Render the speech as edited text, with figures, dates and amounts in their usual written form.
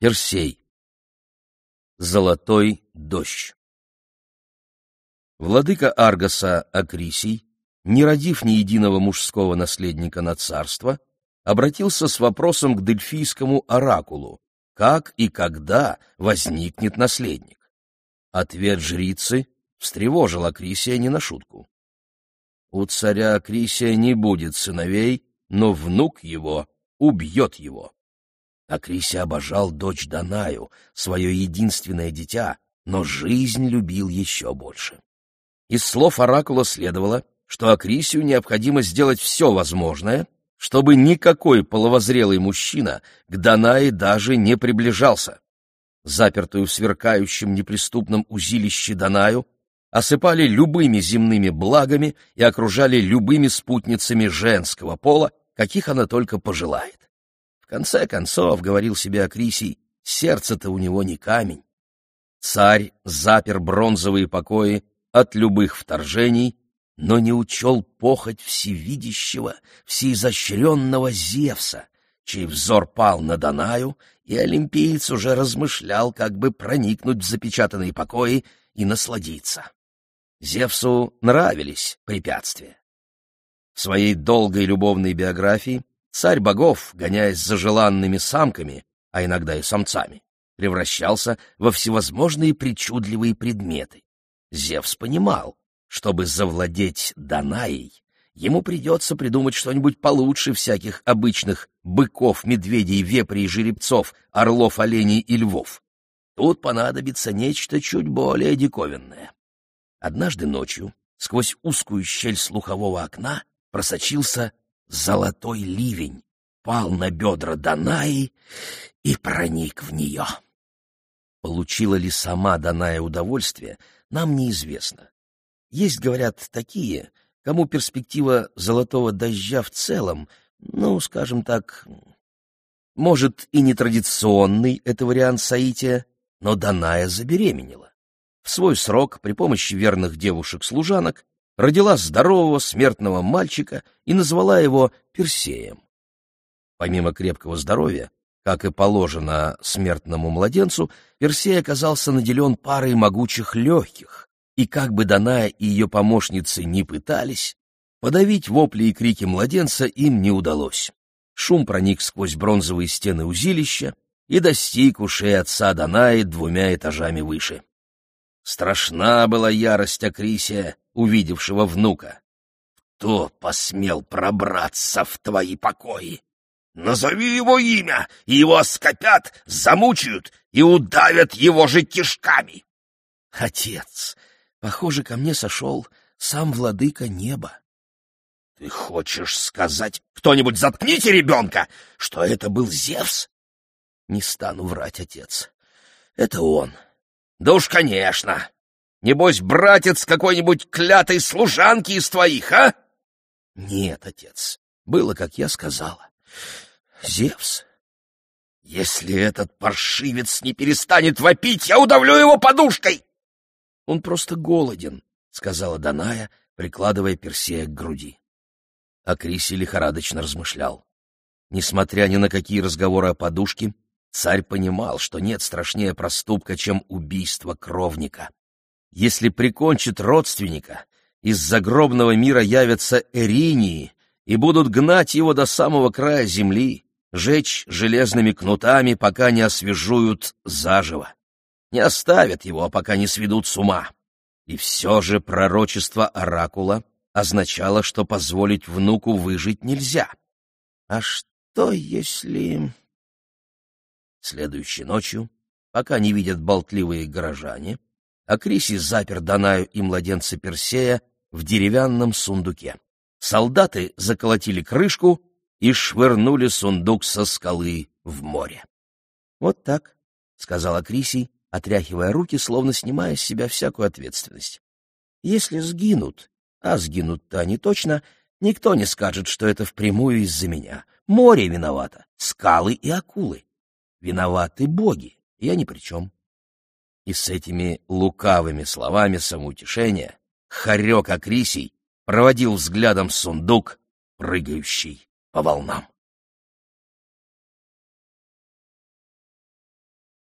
Персей. Золотой дождь. Владыка Аргоса Акрисий, не родив ни единого мужского наследника на царство, обратился с вопросом к дельфийскому оракулу, как и когда возникнет наследник. Ответ жрицы встревожил Акрисия не на шутку. У царя Акрисия не будет сыновей, но внук его убьет его. Акрисий обожал дочь Данаю, свое единственное дитя, но жизнь любил еще больше. Из слов оракула следовало, что Акрисию необходимо сделать все возможное, чтобы никакой половозрелый мужчина к Данае даже не приближался. Запертую в сверкающем неприступном узилище Данаю осыпали любыми земными благами и окружали любыми спутницами женского пола, каких она только пожелает. В конце концов, говорил себе Акрисий, сердце-то у него не камень. Царь запер бронзовые покои от любых вторжений, но не учел похоть всевидящего, всеизощренного Зевса, чей взор пал на Данаю, и олимпиец уже размышлял, как бы проникнуть в запечатанные покои и насладиться. Зевсу нравились препятствия. В своей долгой любовной биографии царь богов, гоняясь за желанными самками, а иногда и самцами, превращался во всевозможные причудливые предметы. Зевс понимал, чтобы завладеть Данаей, ему придется придумать что-нибудь получше всяких обычных быков, медведей, вепрей, жеребцов, орлов, оленей и львов. Тут понадобится нечто чуть более диковинное. Однажды ночью сквозь узкую щель слухового окна просочился золотой ливень, пал на бедра Данаи и проник в нее. Получила ли сама Даная удовольствие, нам неизвестно. Есть, говорят, такие, кому перспектива золотого дождя в целом, скажем так, может и нетрадиционный это вариант соития, но Даная забеременела. В свой срок при помощи верных девушек-служанок родила здорового смертного мальчика и назвала его Персеем. Помимо крепкого здоровья, как и положено смертному младенцу, Персей оказался наделен парой могучих легких, и как бы Даная и ее помощницы ни пытались, подавить вопли и крики младенца им не удалось. Шум проник сквозь бронзовые стены узилища и достиг ушей отца Данаи 2 этажами выше. Страшна была ярость Акрисия, увидевшего внука. «Кто посмел пробраться в твои покои? Назови его имя, и его оскопят, замучают и удавят его же кишками!» «Отец, похоже, ко мне сошел сам владыка неба». «Ты хочешь сказать, кто-нибудь заткните ребенка, что это был Зевс?» «Не стану врать, отец. Это он». «Да уж, конечно! Небось, братец какой-нибудь клятой служанки из твоих, а?» «Нет, отец, было, как я сказала. Зевс». «Если этот паршивец не перестанет вопить, я удавлю его подушкой!» «Он просто голоден», — сказала Даная, прикладывая Персея к груди. Акрисий лихорадочно размышлял. Несмотря ни на какие разговоры о подушке, царь понимал, что нет страшнее проступка, чем убийство кровника. Если прикончит родственника, из загробного мира явятся эринии и будут гнать его до самого края земли, жечь железными кнутами, пока не освежуют заживо. Не оставят его, пока не сведут с ума. И все же пророчество оракула означало, что позволить внуку выжить нельзя. А что если... Следующей ночью, пока не видят болтливые горожане, Акрисий запер Данаю и младенца Персея в деревянном сундуке. Солдаты заколотили крышку и швырнули сундук со скалы в море. «Вот так», — сказал Акрисий, отряхивая руки, словно снимая с себя всякую ответственность. «Если сгинут, а сгинут-то они точно, никто не скажет, что это впрямую из-за меня. Море виновато, скалы и акулы. Виноваты боги, я ни при чем». И с этими лукавыми словами самоутешения хорек Акрисий проводил взглядом сундук, прыгающий по волнам.